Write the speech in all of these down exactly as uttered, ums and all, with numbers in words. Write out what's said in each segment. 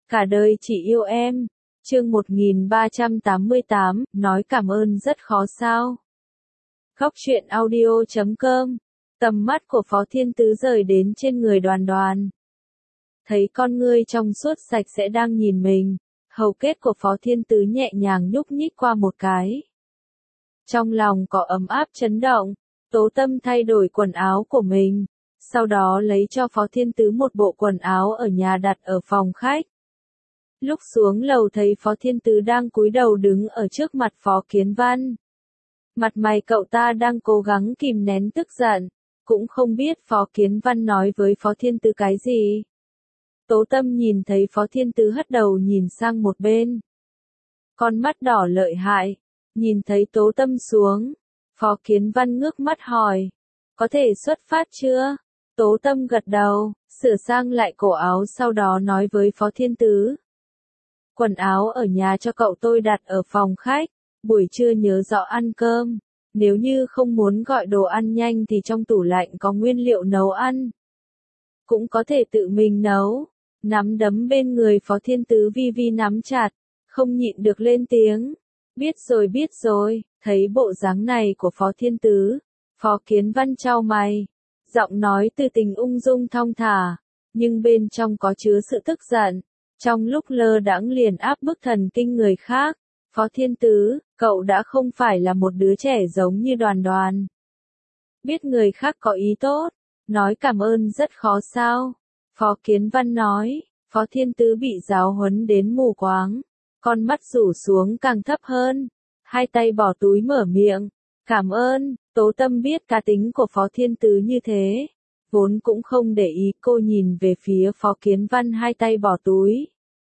Cả đời chỉ yêu em. Chương một nghìn ba trăm tám mươi tám, nói cảm ơn rất khó sao. Khóc chuyện audio chấm com. Tầm mắt của Phó Thiên Tứ rời đến trên người Đoàn Đoàn. Thấy con ngươi trong suốt sạch sẽ đang nhìn mình, hầu kết của Phó Thiên Tứ nhẹ nhàng nhúc nhích qua một cái. Trong lòng có ấm áp chấn động, Tố Tâm thay đổi quần áo của mình, sau đó lấy cho Phó Thiên Tứ một bộ quần áo ở nhà đặt ở phòng khách. Lúc xuống lầu thấy Phó Thiên Tứ đang cúi đầu đứng ở trước mặt Phó Kiến Văn. Mặt mày cậu ta đang cố gắng kìm nén tức giận, cũng không biết Phó Kiến Văn nói với Phó Thiên Tứ cái gì. Tố Tâm nhìn thấy Phó Thiên Tứ hất đầu nhìn sang một bên. Con mắt đỏ lợi hại, nhìn thấy Tố Tâm xuống, Phó Kiến Văn ngước mắt hỏi, có thể xuất phát chưa? Tố Tâm gật đầu, sửa sang lại cổ áo sau đó nói với Phó Thiên Tứ. Quần áo ở nhà cho cậu tôi đặt ở phòng khách, buổi trưa nhớ rõ ăn cơm, nếu như không muốn gọi đồ ăn nhanh thì trong tủ lạnh có nguyên liệu nấu ăn. Cũng có thể tự mình nấu. Nắm đấm bên người Phó Thiên Tứ vi vi nắm chặt, không nhịn được lên tiếng. Biết rồi biết rồi, thấy bộ dáng này của Phó Thiên Tứ, Phó Kiến Văn chau mày, giọng nói từ tình ung dung thong thả, nhưng bên trong có chứa sự tức giận. Trong lúc lơ đãng liền áp bức thần kinh người khác. Phó Thiên Tứ, cậu đã không phải là một đứa trẻ giống như Đoàn Đoàn. Biết người khác có ý tốt, nói cảm ơn rất khó sao. Phó Kiến Văn nói, Phó Thiên Tứ bị giáo huấn đến mù quáng, con mắt rủ xuống càng thấp hơn, hai tay bỏ túi mở miệng, cảm ơn. Tố Tâm biết cá tính của Phó Thiên Tứ như thế, vốn cũng không để ý, cô nhìn về phía Phó Kiến Văn hai tay bỏ túi.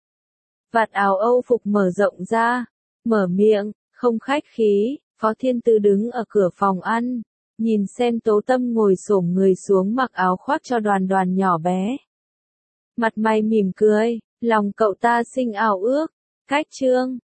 Vạt áo Âu phục mở rộng ra, mở miệng, không khách khí. Phó Thiên Tứ đứng ở cửa phòng ăn, nhìn xem Tố Tâm ngồi xổm người xuống mặc áo khoác cho Đoàn Đoàn nhỏ bé. Mặt mày mỉm cười, lòng cậu ta sinh ảo ước. Cách chương